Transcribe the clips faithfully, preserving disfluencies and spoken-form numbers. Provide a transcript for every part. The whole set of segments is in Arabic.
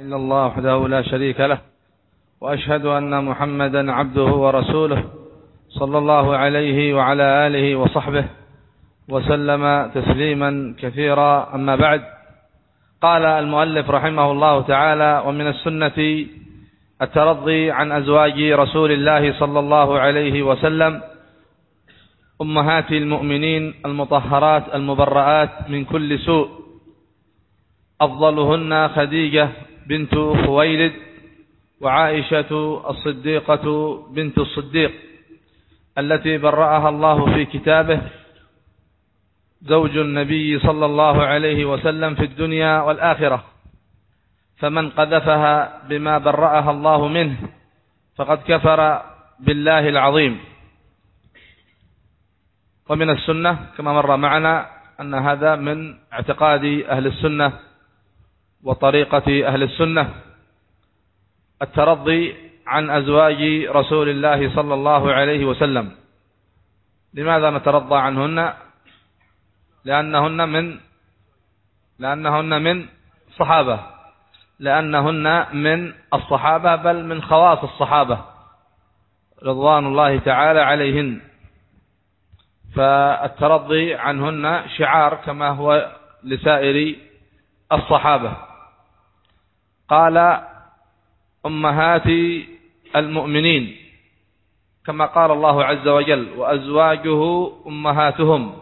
إلا الله وحده لا شريك له، وأشهد أن محمدا عبده ورسوله صلى الله عليه وعلى آله وصحبه وسلم تسليما كثيرا. أما بعد، قال المؤلف رحمه الله تعالى: ومن السنة الترضي عن أزواج رسول الله صلى الله عليه وسلم أمهات المؤمنين المطهرات المبرآت من كل سوء، أفضلهن خديجة بنت خويلد، وعائشة الصديقة بنت الصديق التي برأها الله في كتابه، زوج النبي صلى الله عليه وسلم في الدنيا والآخرة، فمن قذفها بما برأها الله منه فقد كفر بالله العظيم. ومن السنة كما مر معنا أن هذا من اعتقاد أهل السنة وطريقة أهل السنة الترضي عن أزواج رسول الله صلى الله عليه وسلم. لماذا نترضى عنهن؟ لأنهن من لأنهن من صحابة لأنهن من الصحابة، بل من خواص الصحابة رضوان الله تعالى عليهن، فالترضي عنهن شعار كما هو لسائر الصحابة. قال: أمهات المؤمنين، كما قال الله عز وجل: وأزواجه أمهاتهم،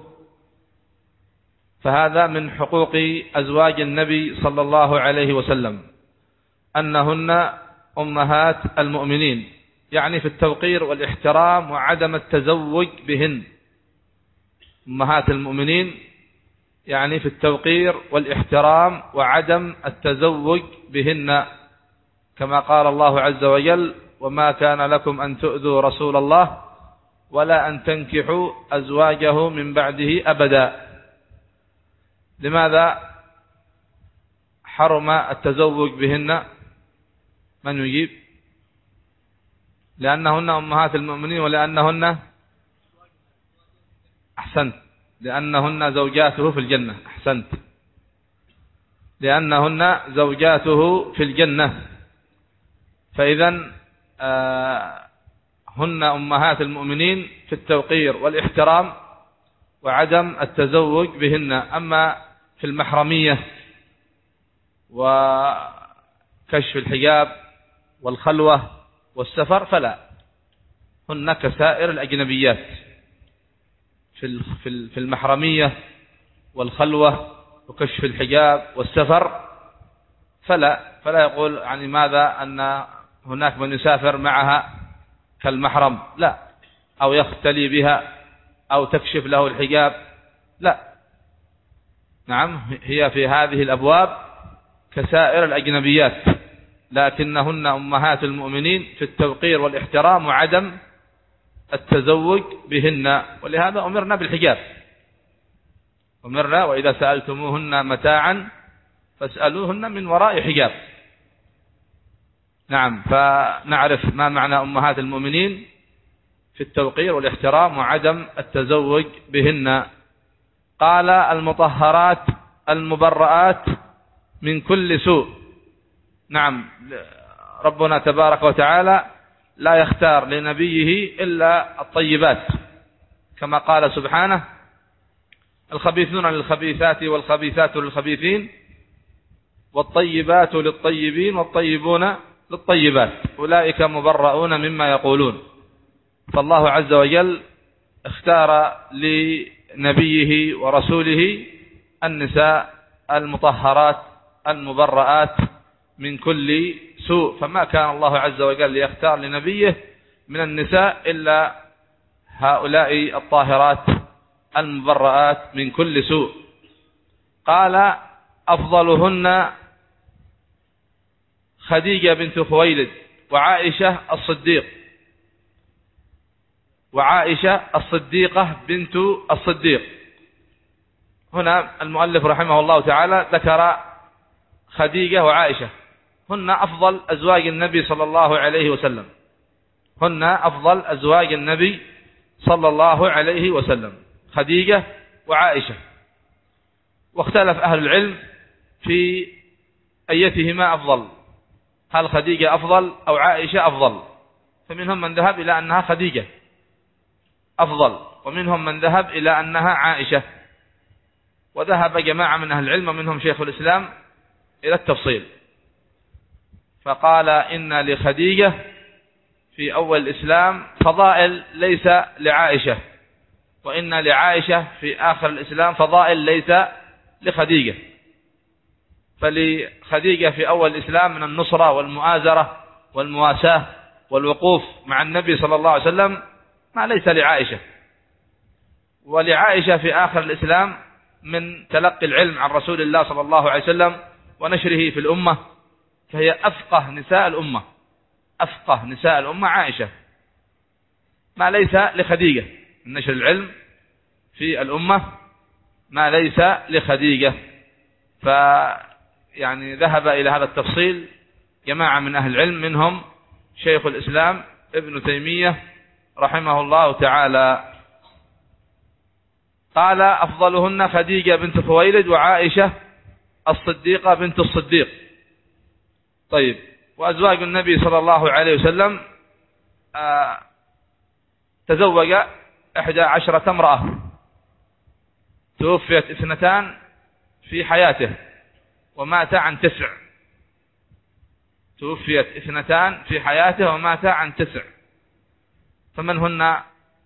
فهذا من حقوق أزواج النبي صلى الله عليه وسلم أنهن أمهات المؤمنين، يعني في التوقير والاحترام وعدم التزوج بهن. أمهات المؤمنين يعني في التوقير والاحترام وعدم التزوج بهن، كما قال الله عز وجل: وما كان لكم أن تؤذوا رسول الله ولا أن تنكحوا أزواجه من بعده أبدا. لماذا حرم التزوج بهن؟ من يجيب؟ لأنهن أمهات المؤمنين، ولأنهن أحسنت لأنهن زوجاته في الجنة. أحسنت لأنهن زوجاته في الجنة، فإذن آه هن أمهات المؤمنين في التوقير والاحترام وعدم التزوج بهن. أما في المحرمية وكشف الحجاب والخلوة والسفر فلا، هن كسائر الأجنبيات في المحرمية والخلوة وكشف الحجاب والسفر فلا فلا يقول يعني ماذا أن هناك من يسافر معها كالمحرم، لا، أو يختلي بها أو تكشف له الحجاب، لا. نعم، هي في هذه الأبواب كسائر الأجنبيات، لكنهن أمهات المؤمنين في التوقير والاحترام وعدم التزوج بهن. ولهذا أمرنا بالحجاب، أمرنا: وإذا سألتموهن متاعا فاسألوهن من وراء حجاب. نعم، فنعرف ما معنى أمهات المؤمنين في التوقير والاحترام وعدم التزوج بهن. قال: المطهرات المبرآت من كل سوء. نعم، ربنا تبارك وتعالى لا يختار لنبيه إلا الطيبات، كما قال سبحانه: الخبيثون للخبيثات والخبيثات للخبيثين والطيبات للطيبين والطيبون للطيبات أولئك مبرؤون مما يقولون. فالله عز وجل اختار لنبيه ورسوله النساء المطهرات المبرآت من كل سوء، فما كان الله عز وجل يختار لنبيه من النساء إلا هؤلاء الطاهرات المبرآت من كل سوء. قال: أفضلهن خديجة بنت خويلد، وعائشة الصديق وعائشة الصديقة بنت الصديق. هنا المؤلف رحمه الله تعالى ذكر خديجة وعائشة، هن أفضل أزواج النبي صلى الله عليه وسلم، هن أفضل أزواج النبي صلى الله عليه وسلم، خديجة وعائشة. واختلف أهل العلم في أيتهما أفضل، هل خديجة أفضل أو عائشة أفضل؟ فمنهم من ذهب إلى أنها خديجة أفضل، ومنهم من ذهب إلى أنها عائشة، وذهب جماعة من أهل العلم منهم شيخ الإسلام إلى التفصيل، فقال إن لخديجة في أول الإسلام فضائل ليس لعائشة، وإن لعائشة في آخر الإسلام فضائل ليس لخديجة. فلخديجة في أول الإسلام من النصرة والمؤازرة والمواساة والوقوف مع النبي صلى الله عليه وسلم ما ليس لعائشة، ولعائشة في آخر الإسلام من تلقي العلم عن رسول الله صلى الله عليه وسلم ونشره في الأمة، فهي أفقه نساء الأمة، أفقه نساء الأمة عائشة، ما ليس لخديجة من نشر العلم في الأمة ما ليس لخديجة. فيعني ذهب إلى هذا التفصيل جماعة من أهل العلم منهم شيخ الإسلام ابن تيمية رحمه الله تعالى. قال أفضلهن خديجة بنت خويلد وعائشة الصديقة بنت الصديق. طيب، وأزواج النبي صلى الله عليه وسلم آه تزوج إحدى عشرة امرأة، توفيت اثنتان في حياته ومات عن تسع، توفيت اثنتان في حياته ومات عن تسع. فمن هن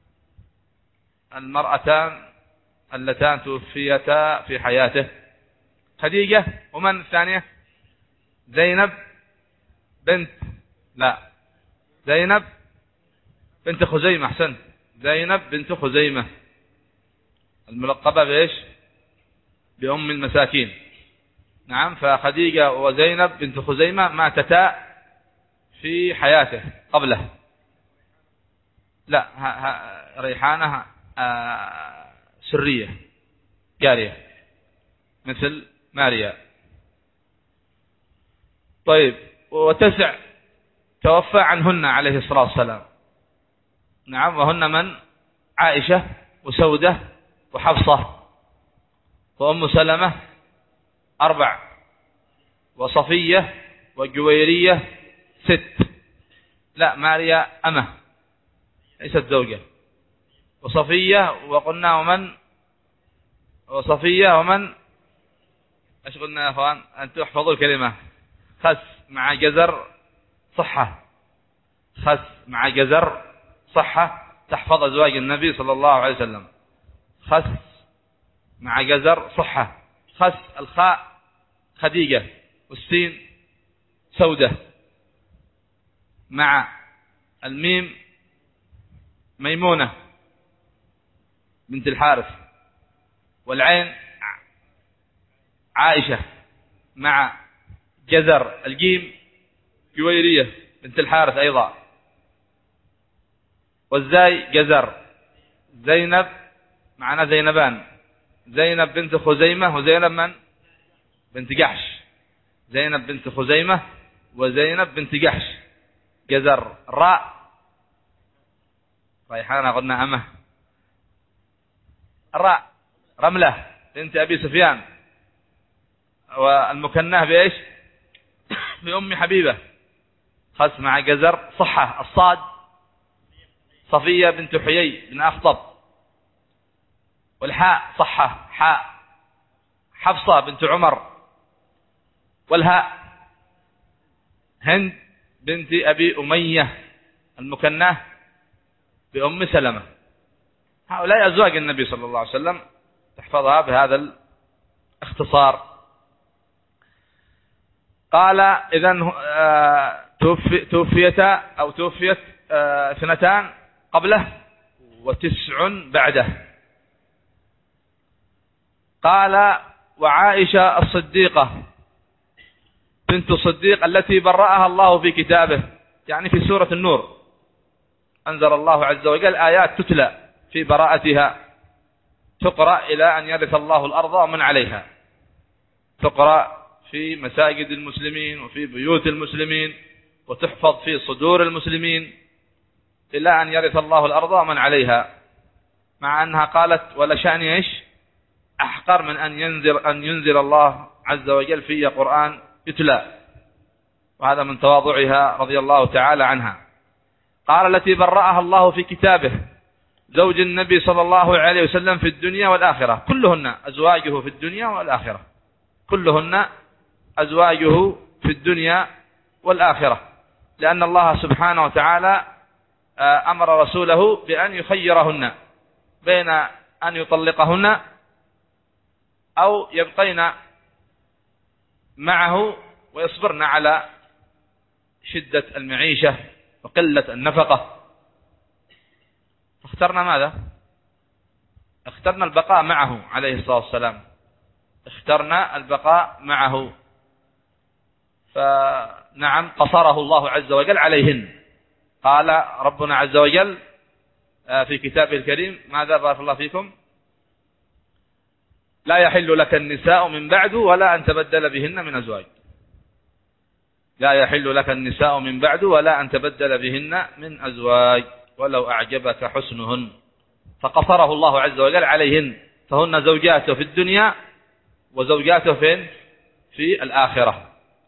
المرأتان اللتان توفيتا في حياته؟ خديجة، ومن الثانية؟ زينب بنت لا زينب بنت خزيمة. أحسنت، زينب بنت خزيمة الملقبة بإيش؟ بأم المساكين. نعم، فخديجة وزينب بنت خزيمة ماتتا في حياته قبله. لا، ها ها ريحانة آه سرية جارية مثل ماريا. طيب، وتسع توفى عنهن عليه الصلاة والسلام. نعم، وهن من؟ عائشة وسودة وحفصة وأم سلمة أربع، وصفية وجويرية ست. لا، ماريا أمة ليست زوجة. وصفية وقلنا ومن؟ وصفية ومن؟ ايش قلنا يا اخوان؟ أن تحفظوا الكلمة. خس مع جزر صحة، خس مع جزر صحة، تحفظ أزواج النبي صلى الله عليه وسلم. خس مع جزر صحة. خس الخاء خديجة والسين سودة، مع الميم ميمونة بنت الحارث، والعين عائشة، مع جزر الجيم جويرية بنت الحارث أيضا، والزاي جزر زينب، معنا زينبان، زينب بنت خزيمة وزينب من؟ بنت جحش. زينب بنت خزيمة وزينب بنت جحش. جزر راء ريحانة قلنا أمه. الراء رملة بنت أبي سفيان، والمكناه بإيش؟ بأم حبيبة. خس مع جزر صحة. الصاد صفية بنت حيي بن أخطب، والحاء صحة حاء حفصة بنت عمر، والهاء هند بنت أبي أمية المكناه بأم سلمة. هؤلاء أزواج النبي صلى الله عليه وسلم، تحفظها بهذا الاختصار. قال إذن توفيتا أو توفيت اثنتان قبله وتسع بعده. قال وعائشة الصديقة بنت الصديق التي برأها الله في كتابه، يعني في سورة النور أنزل الله عز وجل آيات تتلى في براءتها، تقرأ إلى أن يرث الله الأرض ومن عليها، تقرأ في مساجد المسلمين وفي بيوت المسلمين، وتحفظ في صدور المسلمين إلى أن يرث الله الأرض ومن عليها. مع أنها قالت ولا شأن إيش أحقر من أن ينزل, أن ينزل الله عز وجل في قرآن يتلى. وهذا من تواضعها رضي الله تعالى عنها. قال التي برأها الله في كتابه زوج النبي صلى الله عليه وسلم في الدنيا والآخرة، كلهن أزواجه في الدنيا والآخرة، كلهن أزواجه في الدنيا والآخرة، لأن الله سبحانه وتعالى أمر رسوله بأن يخيرهن بين أن يطلقهن أو يبقين معه ويصبرن على شدة المعيشة وقلة النفقة. اخترنا ماذا؟ اخترنا البقاء معه عليه الصلاة والسلام، اخترنا البقاء معه، فنعم قصره الله عز وجل عليهن. قال ربنا عز وجل في كتابه الكريم ماذا؟ بارك الله فيكم: لا يحل لك النساء من بعد ولا أن تبدل بهن من أزواج. لا يحل لك النساء من بعد ولا أن تبدل بهن من أزواج ولو أعجبك حسنهن، فقصره الله عز وجل عليهن، فهن زوجاته في الدنيا وزوجاته فين؟ في الآخرة.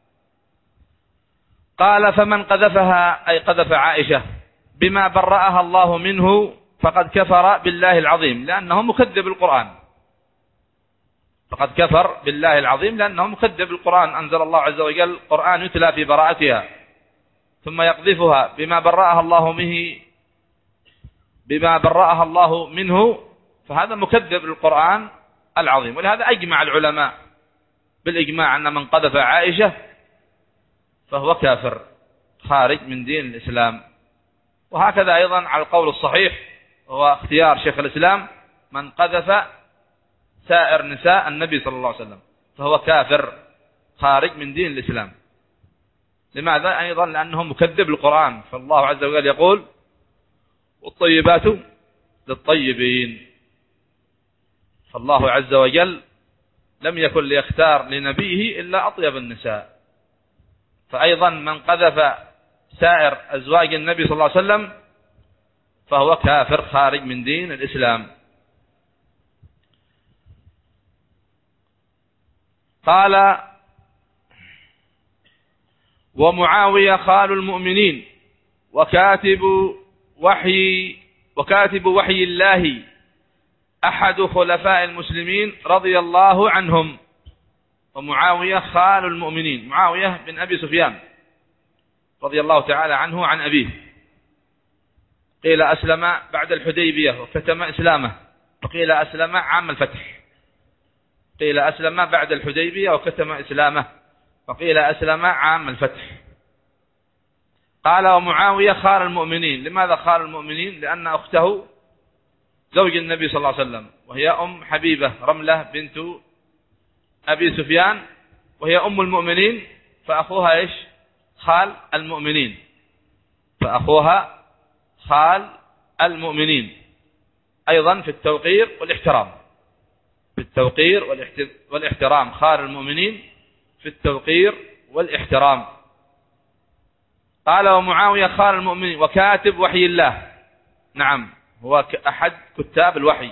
قال فمن قذفها أي قذف عائشة بما برأها الله منه فقد كفر بالله العظيم لأنه مكذب القرآن، فقد كفر بالله العظيم لأنه مكذب القرآن. أنزل الله عز وجل قرآن يتلى في براءتها ثم يقذفها بما برأها الله منه بما برأها الله منه، فهذا مكذب للقرآن العظيم. ولهذا أجمع العلماء بالإجماع أن من قذف عائشة فهو كافر خارج من دين الإسلام. وهكذا أيضا على القول الصحيح وهو اختيار شيخ الإسلام: من قذف سائر نساء النبي صلى الله عليه وسلم فهو كافر خارج من دين الإسلام. لماذا؟ أيضا لأنه مكذب القرآن، فالله عز وجل يقول: والطيبات للطيبين. فالله عز وجل لم يكن ليختار لنبيه إلا أطيب النساء. فأيضا من قذف سائر أزواج النبي صلى الله عليه وسلم فهو كافر خارج من دين الإسلام. قال: ومعاوية خال المؤمنين وكاتب وحي وكاتب وحي الله أحد خلفاء المسلمين رضي الله عنهم. ومعاوية خال المؤمنين، معاوية بن أبي سفيان رضي الله تعالى عنه عن أبيه، قيل أسلم بعد الحديبية وكتم إسلامه، وقيل أسلم عام الفتح. قيل أسلم بعد الحديبية وكتم إسلامه، وقيل أسلم عام الفتح. قال: ومعاوية خال المؤمنين. لماذا خال المؤمنين؟ لأن أخته زوج النبي صلى الله عليه وسلم، وهي أم حبيبة رملة بنت أبي سفيان، وهي أم المؤمنين، فأخوها إيش؟ خال المؤمنين، فأخوها خال المؤمنين. أيضا في التوقير والاحترام، في التوقير والاحترام خال المؤمنين في التوقير والاحترام. قال: ومعاوية خال المؤمنين وكاتب وحي الله. نعم، هو أحد كتاب الوحي،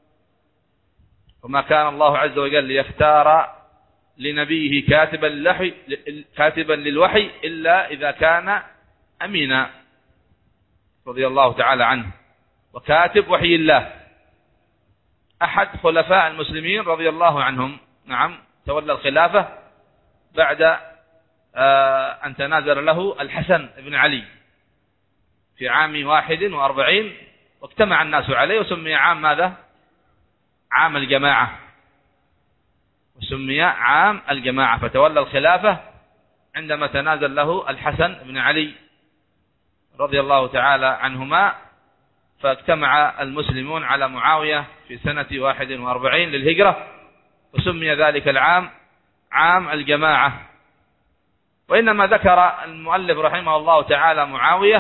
وما كان الله عز وجل ليختار لنبيه كاتبا للوحي, كاتبا للوحي إلا إذا كان أمينا رضي الله تعالى عنه. وكاتب وحي الله أحد خلفاء المسلمين رضي الله عنهم. نعم، تولى الخلافة بعد أن تنازل له الحسن بن علي في عام واحد وأربعين، واجتمع الناس عليه، وسمي عام ماذا؟ عام الجماعة، وسمي عام الجماعة. فتولى الخلافة عندما تنازل له الحسن بن علي رضي الله تعالى عنهما، فاجتمع المسلمون على معاوية في سنة واحد وأربعين للهجرة، وسمي ذلك العام عام الجماعة. وإنما ذكر المؤلف رحمه الله تعالى معاوية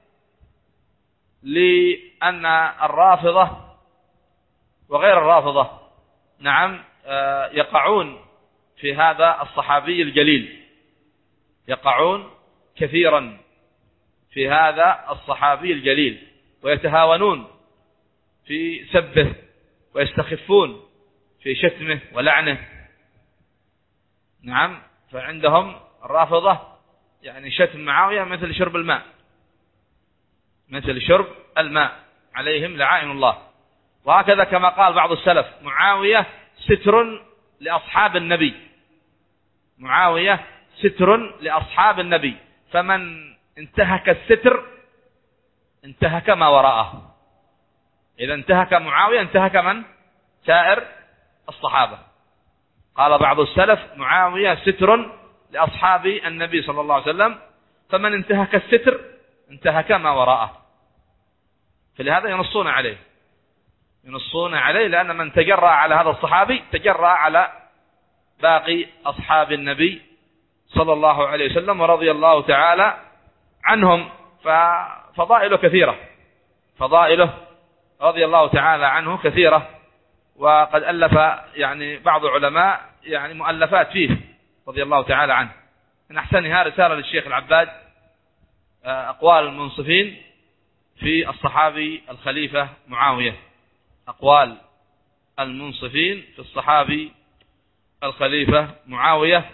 لأن الرافضة وغير الرافضة نعم يقعون في هذا الصحابي الجليل، يقعون كثيرا في هذا الصحابي الجليل، ويتهاونون في سبه ويستخفون في شتمه ولعنه. نعم، فعندهم الرافضة يعني شتم معاوية مثل شرب الماء، مثل شرب الماء، عليهم لعائن الله. وهكذا كما قال بعض السلف: معاوية ستر لأصحاب النبي، معاوية ستر لأصحاب النبي، فمن انتهك الستر انتهك ما وراءه. إذا انتهك معاوية انتهك من؟ سائر الصحابة. قال بعض السلف: معاوية ستر لأصحاب النبي صلى الله عليه وسلم، فمن انتهك الستر انتهك ما وراءه. فلهذا ينصون عليه، ينصون عليه، لأن من تجرأ على هذا الصحابي تجرأ على باقي أصحاب النبي صلى الله عليه وسلم ورضي الله تعالى عنهم. ففضائله كثيرة، فضائله رضي الله تعالى عنه كثيرة، وقد ألف يعني بعض علماء يعني مؤلفات فيه رضي الله تعالى عنه. من أحسنها رسالة للشيخ العباد، أقوال المنصفين في الصحابي الخليفة معاوية، أقوال المنصفين في الصحابي الخليفة معاوية.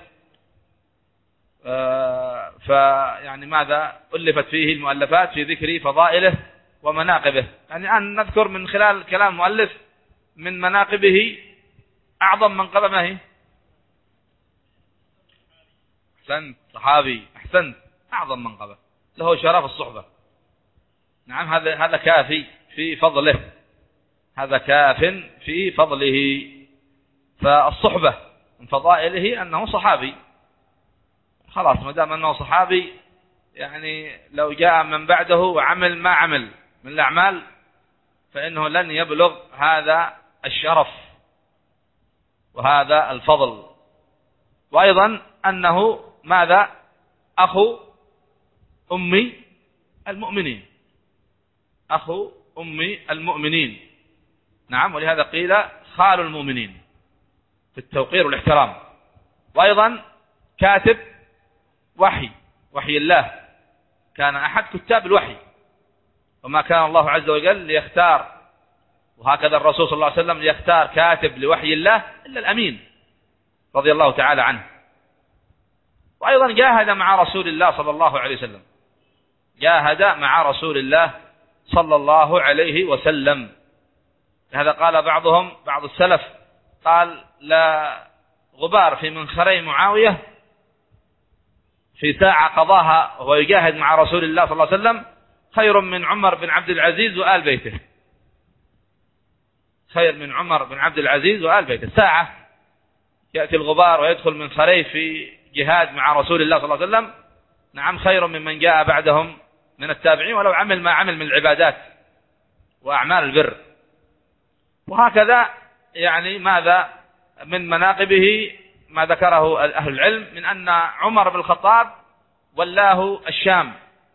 فيعني ماذا ألفت فيه المؤلفات في ذكر فضائله ومناقبه. يعني أن نذكر من خلال كلام المؤلف من مناقبه أعظم منقبة ما هي؟ أحسنت، صحابي، أحسنت، أعظم منقبة له شرف الصحبة. نعم، هذا هذا كافي في فضله، هذا كاف في فضله. فالصحبة من فضائله أنه صحابي، خلاص ما دام أنه صحابي، يعني لو جاء من بعده وعمل ما عمل من الأعمال فإنه لن يبلغ هذا الشرف وهذا الفضل. وأيضا أنه ماذا؟ أخو أمي المؤمنين، أخو أمي المؤمنين. نعم، ولهذا قيل خال المؤمنين في التوقير والاحترام. وأيضا كاتب وحي، وحي الله، كان أحد كتاب الوحي، وما كان الله عز وجل ليختار، وهكذا الرسول صلى الله عليه وسلم ليختار كاتب لوحي الله إلا الأمين رضي الله تعالى عنه. وأيضا جاهد مع رسول الله صلى الله عليه وسلم، جاهد مع رسول الله صلى الله عليه وسلم. هذا قال بعضهم، بعض السلف قال: لا غبار في منخري معاوية في ساعة قضاها وهو يجاهد مع رسول الله صلى الله عليه وسلم خير من عمر بن عبد العزيز وآل بيته، خير من عمر بن عبد العزيز وآل بيته. ساعة يأتي الغبار ويدخل من خري في جهاد مع رسول الله صلى الله عليه وسلم، نعم، خير ممن جاء بعدهم من التابعين ولو عمل ما عمل من العبادات وأعمال البر. وهكذا يعني ماذا من مناقبه ما ذكره أهل العلم من أن عمر بن الخطاب ولاه الشام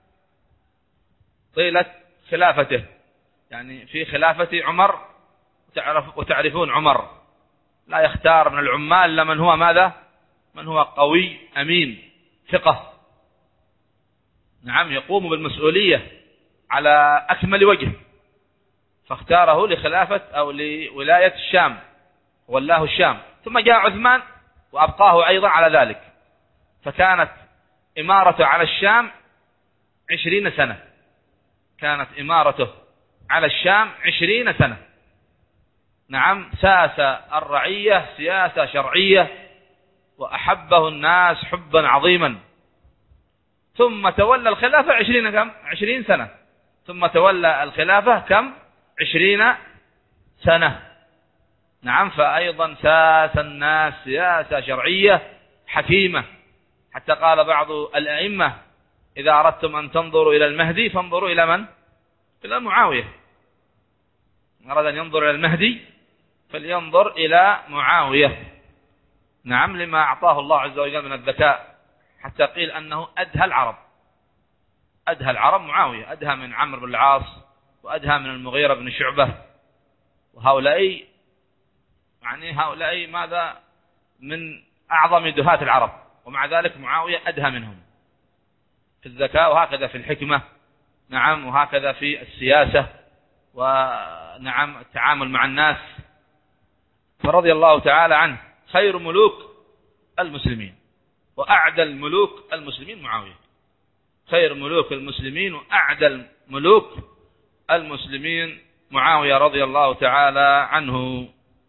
طيلة خلافته، يعني في خلافة عمر، وتعرفون عمر لا يختار من العمال لمن هو ماذا؟ من هو قوي أمين ثقة، نعم، يقوم بالمسؤولية على أكمل وجه، فاختاره لخلافة أو لولاية الشام، ولاه الشام. ثم جاء عثمان وأبقاه أيضا على ذلك، فكانت إمارته على الشام عشرين سنة، كانت إمارته على الشام عشرين سنة، نعم، ساس الرعية سياسة شرعية وأحبه الناس حبا عظيما. ثم تولى الخلافة عشرين كم؟ عشرين سنة، ثم تولى الخلافة كم؟ عشرين سنة، نعم. فأيضا ساس الناس سياسة شرعية حكيمة، حتى قال بعض الأئمة: إذا أردتم أن تنظروا إلى المهدي فانظروا إلى من؟ إلى معاوية. من أراد أن ينظر إلى المهدي فلينظر إلى معاوية، نعم، لما أعطاه الله عز وجل من الذكاء، حتى قيل أنه أدهى العرب، أدهى العرب معاوية، أدهى من عمرو بن العاص وأدهى من المغيرة بن شعبة، وهؤلاء يعني هؤلاء ماذا؟ من أعظم دهاة العرب، ومع ذلك معاوية أدهى منهم في الذكاء، وهكذا في الحكمة، نعم، وهكذا في السياسة، ونعم التعامل مع الناس. فرضي الله تعالى عنه، خير ملوك المسلمين وأعدل ملوك المسلمين معاوية، خير ملوك المسلمين وأعدل ملوك المسلمين معاوية رضي الله تعالى عنه.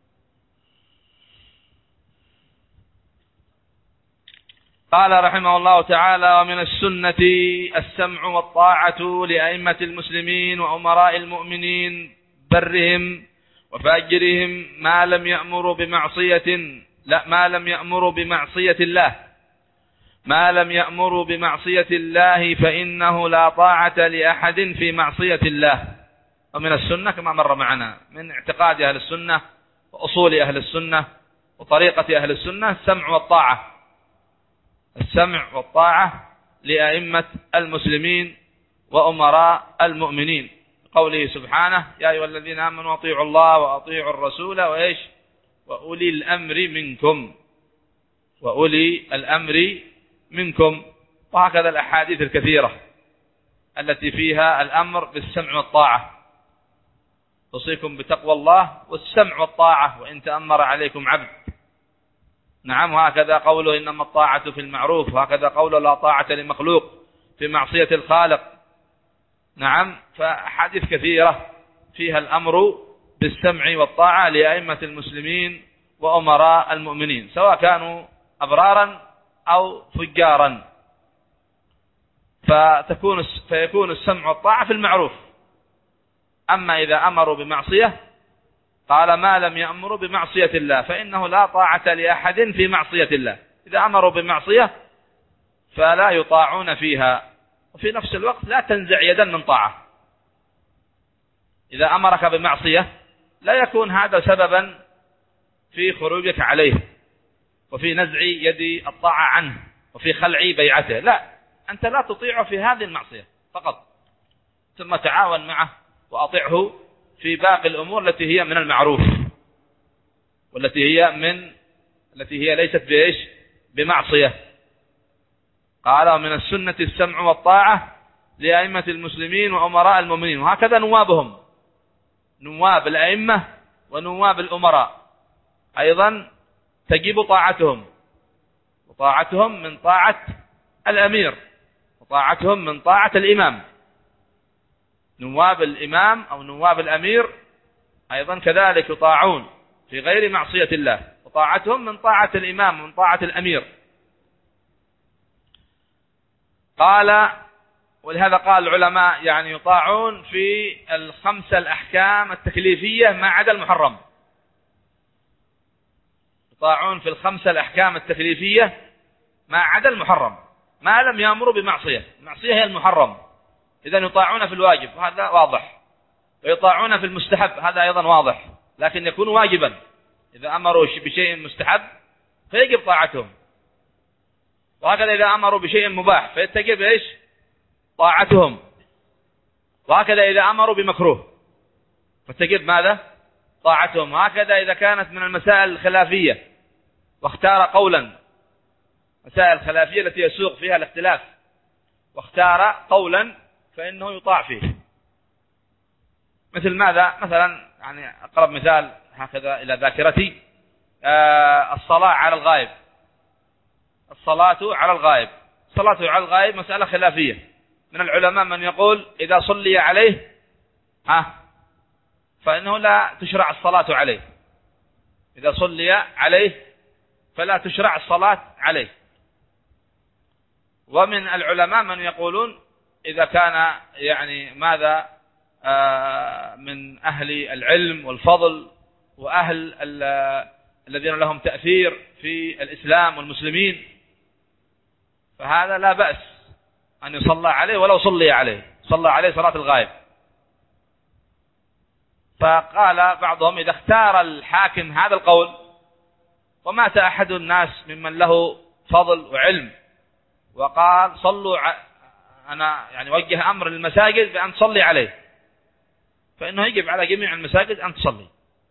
قال رحمه الله تعالى: ومن السنة السمع والطاعة لأئمة المسلمين وأمراء المؤمنين برهم وفاجرهم ما لم يأمروا بمعصية لا ما لم يأمروا بمعصية الله ما لم يأمروا بمعصية الله فإنه لا طاعة لأحد في معصية الله. ومن السنة كما مر معنا من اعتقاد أهل السنة وأصول أهل السنة وطريقة أهل السنة السمع والطاعة السمع والطاعة لأئمة المسلمين وأمراء المؤمنين، قوله سبحانه: يا أيها الذين آمنوا أطيعوا الله وأطيعوا الرسول وإيش وأولي الأمر منكم وأولي الأمر منكم. وهكذا الأحاديث الكثيرة التي فيها الأمر بالسمع والطاعة. أوصيكم بتقوى الله والسمع والطاعة وإن تأمر عليكم عبد. نعم، وهكذا قوله: إنما الطاعة في المعروف، وهكذا قوله: لا طاعة لمخلوق في معصية الخالق. نعم، فأحاديث كثيرة فيها الأمر بالسمع والطاعة لأئمة المسلمين وأمراء المؤمنين، سواء كانوا أبرارا أو فجارا، فتكون فيكون السمع والطاعة في المعروف. أما إذا أمروا بمعصية قال: ما لم يأمروا بمعصية الله فإنه لا طاعة لأحد في معصية الله. إذا أمروا بمعصية فلا يطاعون فيها، وفي نفس الوقت لا تنزع يدا من طاعة. إذا أمرك بمعصية لا يكون هذا سببا في خروجك عليه وفي نزع يد الطاعة عنه وفي خلع بيعته، لا، أنت لا تطيعه في هذه المعصية فقط، ثم تعاون معه وأطيعه في باقي الأمور التي هي من المعروف والتي هي من التي هي ليست بإيش بمعصية. قال: ومن السنة السمع والطاعة لأئمة المسلمين وأمراء المؤمنين، وهكذا نوابهم، نواب الأئمة ونواب الأمراء أيضا تجب طاعتهم، وطاعتهم من طاعة الأمير وطاعتهم من طاعة الإمام. نواب الإمام أو نواب الأمير أيضا كذلك يطاعون في غير معصية الله، وطاعتهم من طاعة الإمام ومن طاعة الأمير. قال: ولهذا قال العلماء يعني يطاعون في الخمسة الأحكام التكليفية ما عدا المحرم. يطاعون في الخمسة الأحكام التكليفية ما عدا المحرم، ما لم يأمروا بمعصية. المعصية هي المحرم، إذا يطاعون في الواجب، هذا واضح، ويطاعون في المستحب، هذا أيضا واضح، لكن يكون واجبا. إذا أمروا بشيء مستحب فيجب طاعتهم، وهكذا إذا أمروا بشيء مباح فيتجب إيش طاعتهم، وهكذا إذا أمروا بمكروه فتجب ماذا طاعتهم. وهكذا إذا كانت من المسائل الخلافية واختار قولا، مسائل الخلافية التي يسوق فيها الاختلاف، واختار قولا فإنه يطاع فيه. مثل ماذا؟ مثلا يعني أقرب مثال هكذا إلى ذاكرتي، آه الصلاة على الغائب. الصلاة على الغائب الصلاة على الغائب مسألة خلافية، من العلماء من يقول إذا صلي عليه ها فإنه لا تشرع الصلاة عليه، إذا صلي عليه فلا تشرع الصلاة عليه. ومن العلماء من يقولون إذا كان يعني ماذا آه من أهل العلم والفضل وأهل الذين لهم تأثير في الإسلام والمسلمين فهذا لا بأس أن يصلى عليه ولو صلي عليه، صلى عليه صلاة الغائب. فقال بعضهم إذا اختار الحاكم هذا القول ومات أحد الناس ممن له فضل وعلم وقال صلوا ع... أنا يعني وجه أمر للمساجد بأن تصلي عليه، فإنه يجب على جميع المساجد أن تصلي.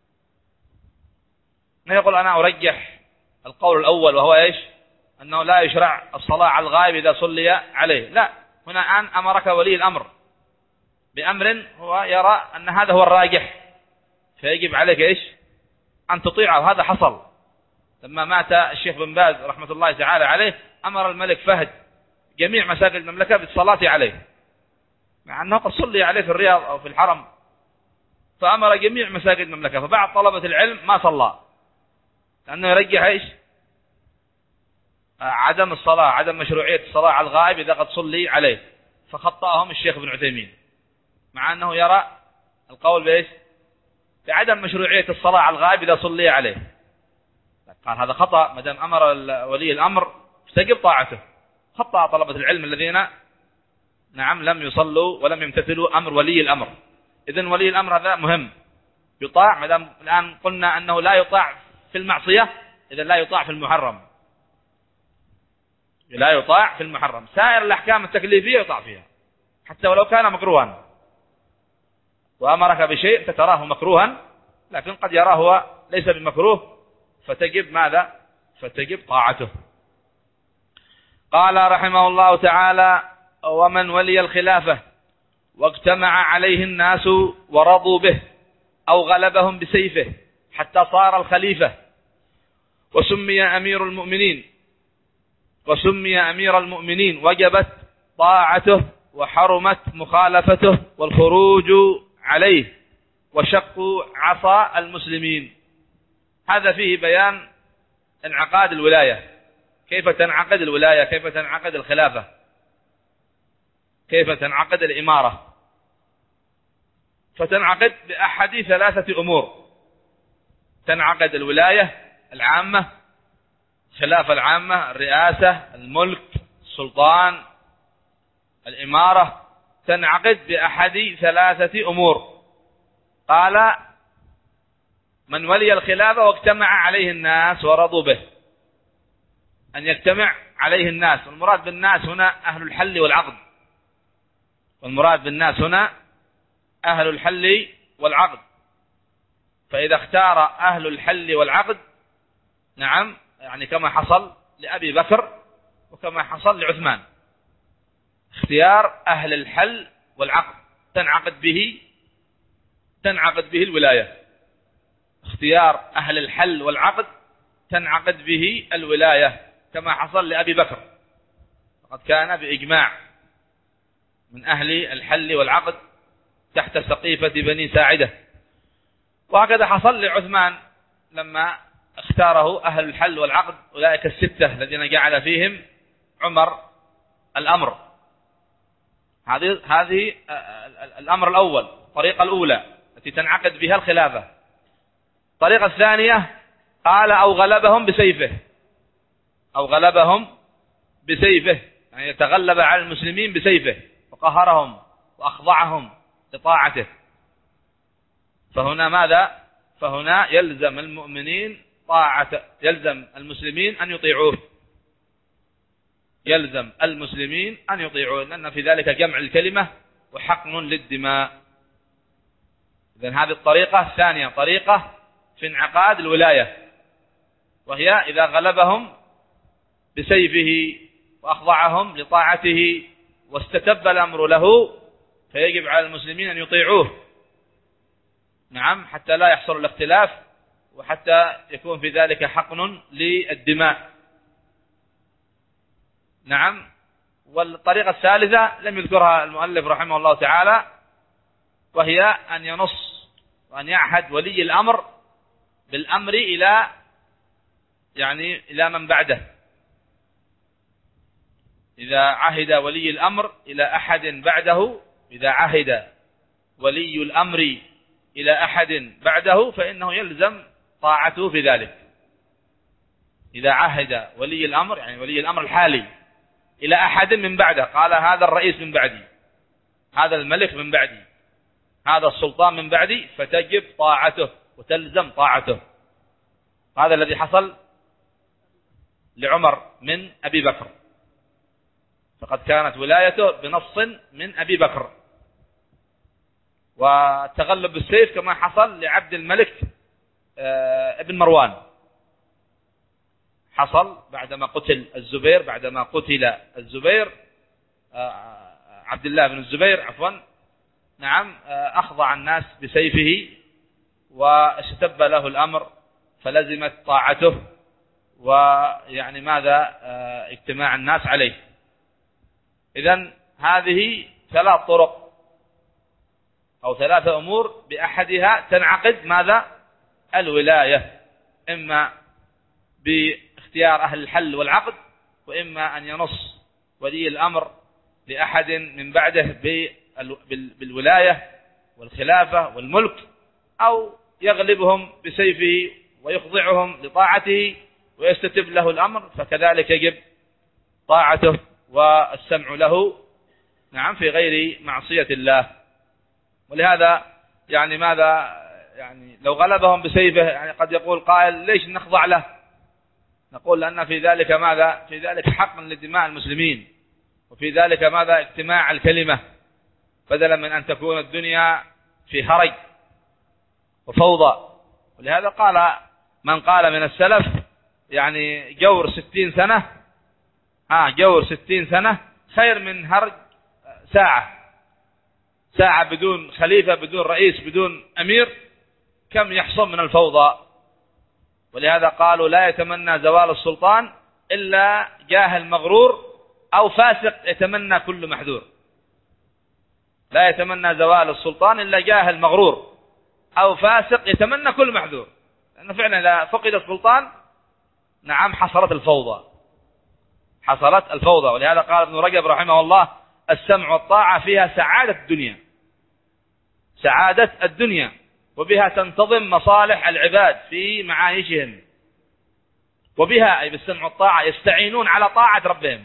يقول أنا أرجح القول الأول وهو إيش؟ أنه لا يشرع الصلاة على الغائب إذا صلي عليه. لا، هنا الآن أمرك ولي الأمر بأمر هو يرى أن هذا هو الراجح، فيجب عليك إيش؟ أن تطيعه. هذا حصل لما مات الشيخ بن باز رحمة الله تعالى عليه أمر الملك فهد جميع مساجد المملكة بالصلاة عليه، مع أنه قد صلي عليه في الرياض أو في الحرم، فأمر جميع مساجد المملكة. فبعض طلبة العلم ما صلى لأنه يرجح إيش؟ عدم الصلاة، عدم مشروعية الصلاة على الغائب إذا قد صلي عليه، فخطأهم الشيخ ابن عثيمين، مع أنه يرى القول بإيش؟ بعدم مشروعية الصلاة على الغائب إذا صلي عليه. قال هذا خطأ، ما دام أمر ولي الأمر استجب طاعته. خطأ طلبة العلم الذين نعم لم يصلوا ولم يمتثلوا أمر ولي الأمر. إذن ولي الأمر هذا مهم يطاع، ما دام الآن قلنا أنه لا يطاع في المعصية، إذن لا يطاع في المحرم، لا يطاع في المحرم. سائر الأحكام التكليفية يطاع فيها حتى ولو كان مكروها، وأمرك بشيء تتراه مكروها لكن قد يراه هو ليس بمكروه، فتجب ماذا؟ فتجب طاعته. قال رحمه الله تعالى: ومن ولي الخلافة واجتمع عليه الناس ورضوا به أو غلبهم بسيفه حتى صار الخليفة وسمي أمير المؤمنين وسمي أمير المؤمنين وجبت طاعته وحرمت مخالفته والخروج عليه وشق عصا المسلمين. هذا فيه بيان انعقاد الولاية، كيف تنعقد الولاية، كيف تنعقد الخلافة، كيف تنعقد الإمارة. فتنعقد بأحد ثلاثة أمور: تنعقد الولاية العامة، الخلافة العامة، الرئاسة، الملك، السلطان، الإمارة، تنعقد بأحد ثلاثة أمور. قال: من ولي الخلافة واجتمع عليه الناس ورضوا به. أن يجتمع عليه الناس، والمراد بالناس هنا أهل الحل والعقد، والمراد بالناس هنا أهل الحل والعقد. فإذا اختار أهل الحل والعقد نعم يعني كما حصل لأبي بكر وكما حصل لعثمان، اختيار أهل الحل والعقد تنعقد به تنعقد به الولاية. اختيار أهل الحل والعقد تنعقد به الولاية كما حصل لأبي بكر، فقد كان بإجماع من أهل الحل والعقد تحت سقيفة بني ساعدة. وهكذا حصل لعثمان لما اختاره أهل الحل والعقد، أولئك الستة الذين جعل فيهم عمر الأمر. هذه هذه الأمر الأول، الطريقة الأولى التي تنعقد بها الخلافة. الطريقة الثانية قال: أو غلبهم بسيفه، أو غلبهم بسيفه، يعني يتغلب على المسلمين بسيفه وقهرهم وأخضعهم لطاعته. فهنا ماذا؟ فهنا يلزم المؤمنين طاعة، يلزم المسلمين أن يطيعوه، يلزم المسلمين أن يطيعوه، لأن في ذلك جمع الكلمة وحقن للدماء. إذن هذه الطريقة الثانية، طريقة في انعقاد الولاية، وهي إذا غلبهم بسيفه وأخضعهم لطاعته واستتب الأمر له، فيجب على المسلمين أن يطيعوه نعم حتى لا يحصل الاختلاف وحتى يكون في ذلك حقن للدماء. نعم. والطريقة الثالثة لم يذكرها المؤلف رحمه الله تعالى، وهي أن ينص وأن يعهد ولي الأمر بالأمر إلى يعني إلى من بعده. إذا عهد ولي الأمر إلى أحد بعده، إذا عهد ولي الأمر إلى أحد بعده فإنه يلزم طاعته في ذلك. إذا عهد ولي الأمر يعني ولي الأمر الحالي إلى أحد من بعده، قال هذا الرئيس من بعدي، هذا الملك من بعدي، هذا السلطان من بعدي، فتجب طاعته وتلزم طاعته. هذا الذي حصل لعمر من أبي بكر، فقد كانت ولايته بنص من أبي بكر. والتغلب بالسيف كما حصل لعبد الملك ابن مروان، حصل بعدما قتل الزبير، بعدما قتل الزبير عبد الله بن الزبير عفوا نعم أخضع الناس بسيفه واستتب له الأمر فلزمت طاعته ويعني ماذا اجتماع الناس عليه. إذن هذه ثلاث طرق أو ثلاثة أمور بأحدها تنعقد ماذا الولاية، إما باختيار أهل الحل والعقد، وإما أن ينص ولي الأمر لأحد من بعده بالولاية والخلافة والملك، أو يغلبهم بسيفه ويخضعهم لطاعته ويستتب له الأمر، فكذلك يجب طاعته والسمع له، نعم، في غير معصية الله. ولهذا يعني ماذا يعني لو غلبهم بسيفه، يعني قد يقول قائل ليش نخضع له؟ نقول لأن في ذلك ماذا في ذلك حق لدماء المسلمين، وفي ذلك ماذا اجتماع الكلمة، بدلا من أن تكون الدنيا في هرج وفوضى. ولهذا قال من قال من السلف يعني جور ستين سنة ها جور ستين سنة خير من هرج ساعة ساعة بدون خليفة، بدون رئيس، بدون أمير، كم يحصل من الفوضى. ولهذا قالوا لا يتمنى زوال السلطان إلا جاهل مغرور أو فاسق يتمنى كل محذور. لا يتمنى زوال السلطان إلا جاهل مغرور أو فاسق يتمنى كل محذور، لأنه فعلا إذا فقد السلطان نعم حصلت الفوضى حصلت الفوضى. ولهذا قال ابن رجب رحمه الله السمع والطاعة فيها سعادة الدنيا سعادة الدنيا وبها تنتظم مصالح العباد في معايشهم، وبها أي بالسمع والطاعة يستعينون على طاعة ربهم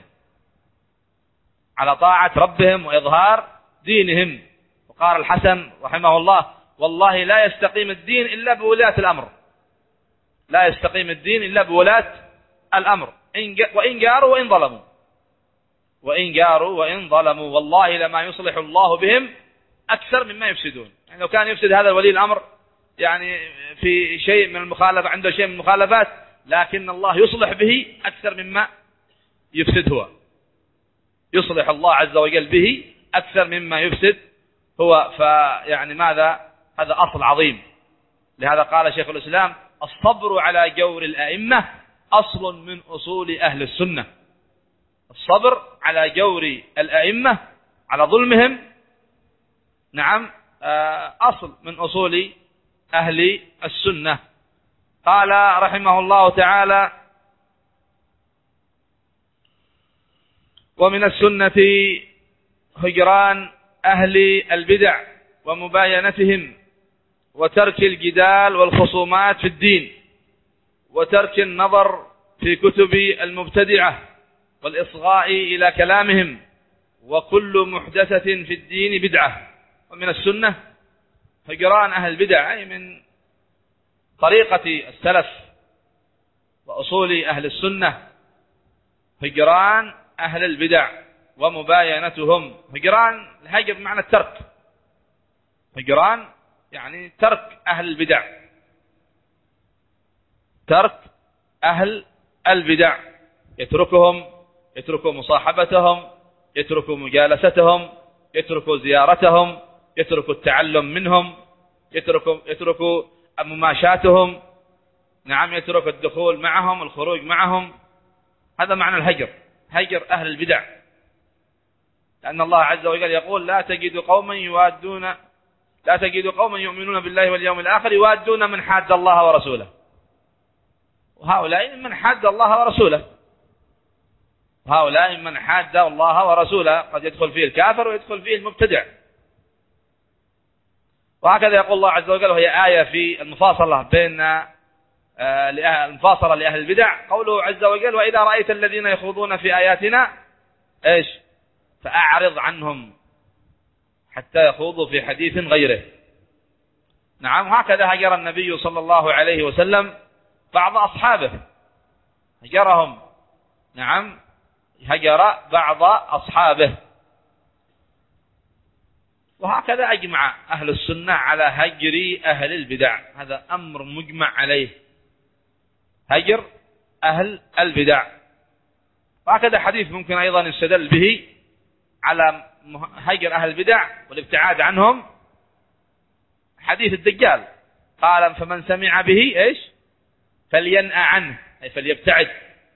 على طاعة ربهم وإظهار دينهم. وقال الحسن رحمه الله والله لا يستقيم الدين إلا بولاة الأمر لا يستقيم الدين إلا بولاة الأمر وإن جاروا وإن ظلموا وإن جاروا وإن ظلموا والله لما يصلح الله بهم أكثر مما يفسدون. يعني لو كان يفسد هذا الولي الأمر يعني في شيء من المخالفة، عنده شيء من المخالفات، لكن الله يصلح به أكثر مما يفسد هو يصلح الله عز وجل به أكثر مما يفسد هو. فيعني ماذا هذا أصل عظيم. لهذا قال شيخ الإسلام الصبر على جور الأئمة أصل من أصول أهل السنة. الصبر على جور الأئمة على ظلمهم نعم أصل من أصول أهل السنة. قال رحمه الله تعالى ومن السنة هجران أهل البدع ومباينتهم وترك الجدال والخصومات في الدين وترك النظر في كتب المبتدعة والإصغاء إلى كلامهم وكل محدثة في الدين بدعة. ومن السنة هجران أهل البدع أي من طريقة السلف وأصول أهل السنة هجران أهل البدع ومباينتهم. هجران الهجر بمعنى الترك، هجران يعني ترك أهل البدع ترك أهل البدع يتركهم يترك مصاحبتهم يترك مجالستهم يترك زيارتهم يترك التعلم منهم يترك يترك مماشاتهم نعم يترك الدخول معهم الخروج معهم. هذا معنى الهجر، هجر أهل البدع. لأن الله عز وجل يقول لا تجد قوما يوادون لا تجد قوما يؤمنون بالله واليوم الآخر يوادون من حاد الله ورسوله. وهؤلاء من حاد الله ورسوله وهؤلاء من حاد الله ورسوله قد يدخل فيه الكافر ويدخل فيه المبتدع. وهكذا يقول الله عز وجل وهي آية في المفاصلة بين المفاصلة لأهل البدع قوله عز وجل وإذا رأيت الذين يخوضون في آياتنا إيش فأعرض عنهم حتى يخوضوا في حديث غيره. نعم هكذا هجر النبي صلى الله عليه وسلم بعض أصحابه هجرهم نعم هجر بعض أصحابه. وهكذا أجمع أهل السنة على هجر أهل البدع، هذا أمر مجمع عليه هجر أهل البدع. وهكذا حديث ممكن أيضا يستدل به على هجر أهل البدع والابتعاد عنهم حديث الدجال قال فمن سمع به إيش فلينأ عنه أي فليبتعد.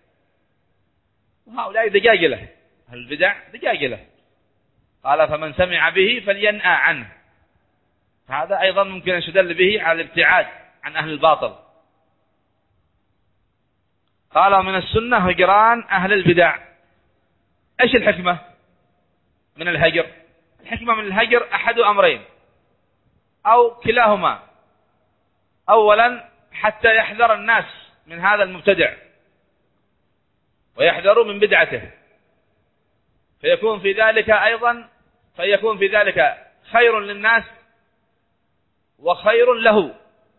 وهؤلاء دجاجلة، أهل البدع دجاجلة. قال فمن سمع به فلينأى عنه. هذا أيضا ممكن أن يستدل به على الابتعاد عن أهل الباطل. قال من السنة هجران أهل البدع. إيش الحكمة من الهجر؟ الحكمة من الهجر أحد أمرين أو كلاهما. أولا حتى يحذر الناس من هذا المبتدع ويحذروا من بدعته، فيكون في ذلك أيضا فيكون في ذلك خير للناس وخير له،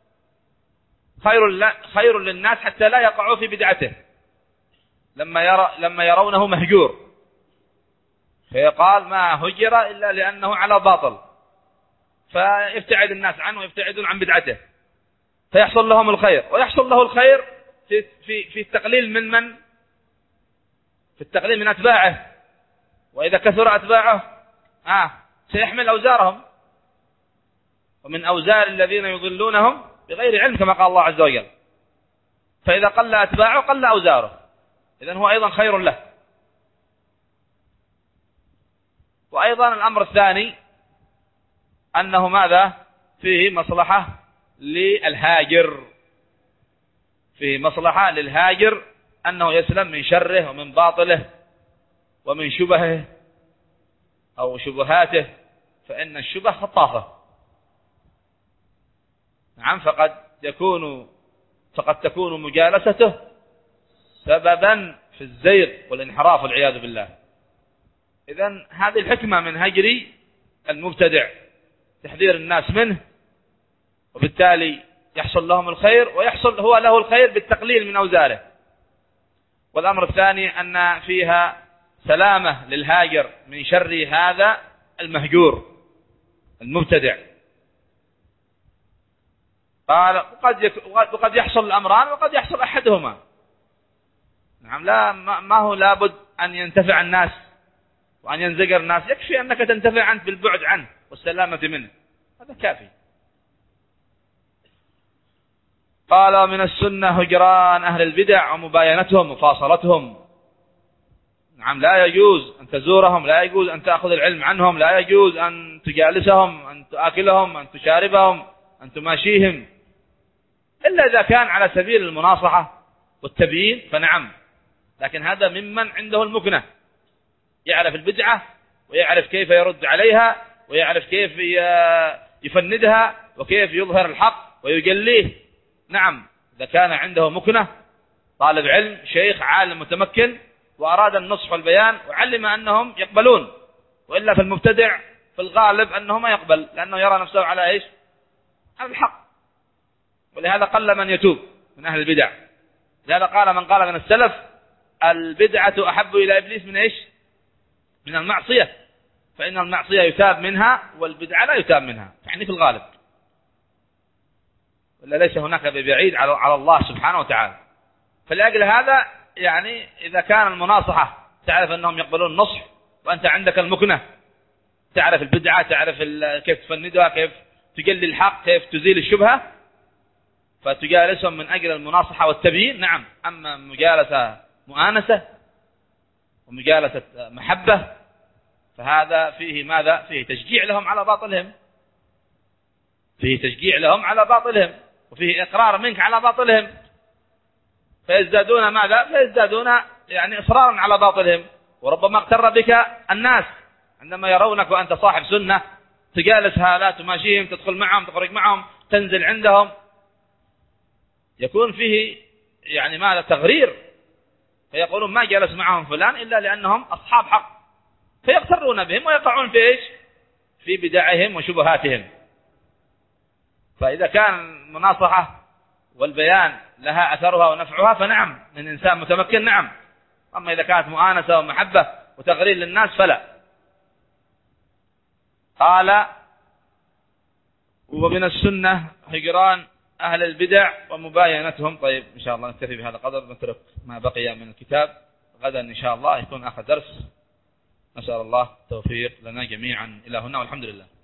خير خير للناس حتى لا يقعوا في بدعته لما يرى لما يرونه مهجور، فيقال ما هجر إلا لأنه على باطل، فيبتعد الناس عنه ويبتعدون عن بدعته، فيحصل لهم الخير. ويحصل له الخير في في في التقليل من من في التقليل من أتباعه. وإذا كثر أتباعه آه سيحمل أوزارهم، ومن أوزار الذين يضلونهم بغير علم كما قال الله عز وجل. فإذا قل أتباعه قل أوزاره، إذن هو أيضا خير له. وأيضا الأمر الثاني أنه ماذا؟ فيه مصلحة للهاجر، فيه مصلحة للهاجر أنه يسلم من شره ومن باطله ومن شبهه أو شبهاته، فإن الشبه خطافة. نعم، فقد يكون فقد تكون مجالسته سببا في الزيغ والانحراف والعياذ بالله. إذن هذه الحكمة من هجر المبتدع، تحذير الناس منه، وبالتالي يحصل لهم الخير ويحصل هو له الخير بالتقليل من أوزاره. والأمر الثاني أن فيها سلامة للهاجر من شر هذا المهجور المبتدع. قال وقد وقد يحصل الأمران وقد يحصل أحدهما. نعم، لا ما هو لابد أن ينتفع الناس وأن ينزجر الناس، يكفي أنك تنتفع أنت بالبعد عنه والسلامة منه، هذا كافي. قال من السنة هجران أهل البدع ومباينتهم ومفاصلتهم. نعم، لا يجوز أن تزورهم، لا يجوز أن تأخذ العلم عنهم، لا يجوز أن تجالسهم، أن تأكلهم، أن تشاربهم، أن تماشيهم، إلا إذا كان على سبيل المناصحة والتبيين فنعم. لكن هذا ممن عنده المكنة، يعرف البدعة ويعرف كيف يرد عليها ويعرف كيف يفندها وكيف يظهر الحق ويجليه. نعم، إذا كان عنده مكنة، طالب علم، شيخ، عالم متمكن، وأراد النصح والبيان وعلم أنهم يقبلون. وإلا في المبتدع في الغالب أنه ما يقبل، لأنه يرى نفسه على إيش؟ على الحق. ولهذا قل من يتوب من أهل البدع. لهذا قال من قال من السلف البدعة أحب إلى إبليس من إيش؟ من المعصية، فإن المعصية يتاب منها والبدعة لا يتاب منها، يعني في الغالب. ولا ليس هناك ببعيد على الله سبحانه وتعالى. فلأجل هذا يعني إذا كان المناصحة تعرف أنهم يقبلون النصح، وأنت عندك المكنة، تعرف البدعة، تعرف كيف تفندها، كيف تجلي الحق، كيف تزيل الشبهة، فتجالسهم من أجل المناصحة والتبيين، نعم. أما مجالسة مؤانسة ومجالسة محبة فهذا فيه ماذا؟ فيه تشجيع لهم على باطلهم، فيه تشجيع لهم على باطلهم، وفيه إقرار منك على باطلهم، فيزدادون ماذا؟ فيزدادون يعني إصرارا على باطلهم. وربما اغتر بك الناس عندما يرونك وأنت صاحب سنة، تجالس هؤلاء، تماشيهم، تدخل معهم، تخرج معهم، تنزل عندهم، يكون فيه يعني ماذا؟ تغرير، فيقولون ما جلس معهم فلان إلا لأنهم أصحاب حق، فيغترون بهم ويقعون في إيش؟ في بدعهم وشبهاتهم. فإذا كان المناصحة والبيان لها أثرها ونفعها فنعم، من إنسان متمكن نعم. أما إذا كانت مؤانسة ومحبة وتغرير للناس فلا. قال ومن السنة هجران أهل البدع ومباينتهم. طيب إن شاء الله نكتفي بهذا القدر، نترك ما بقي من الكتاب، غدا إن شاء الله يكون آخر درس. نسأل الله التوفيق لنا جميعا إلى هنا، والحمد لله.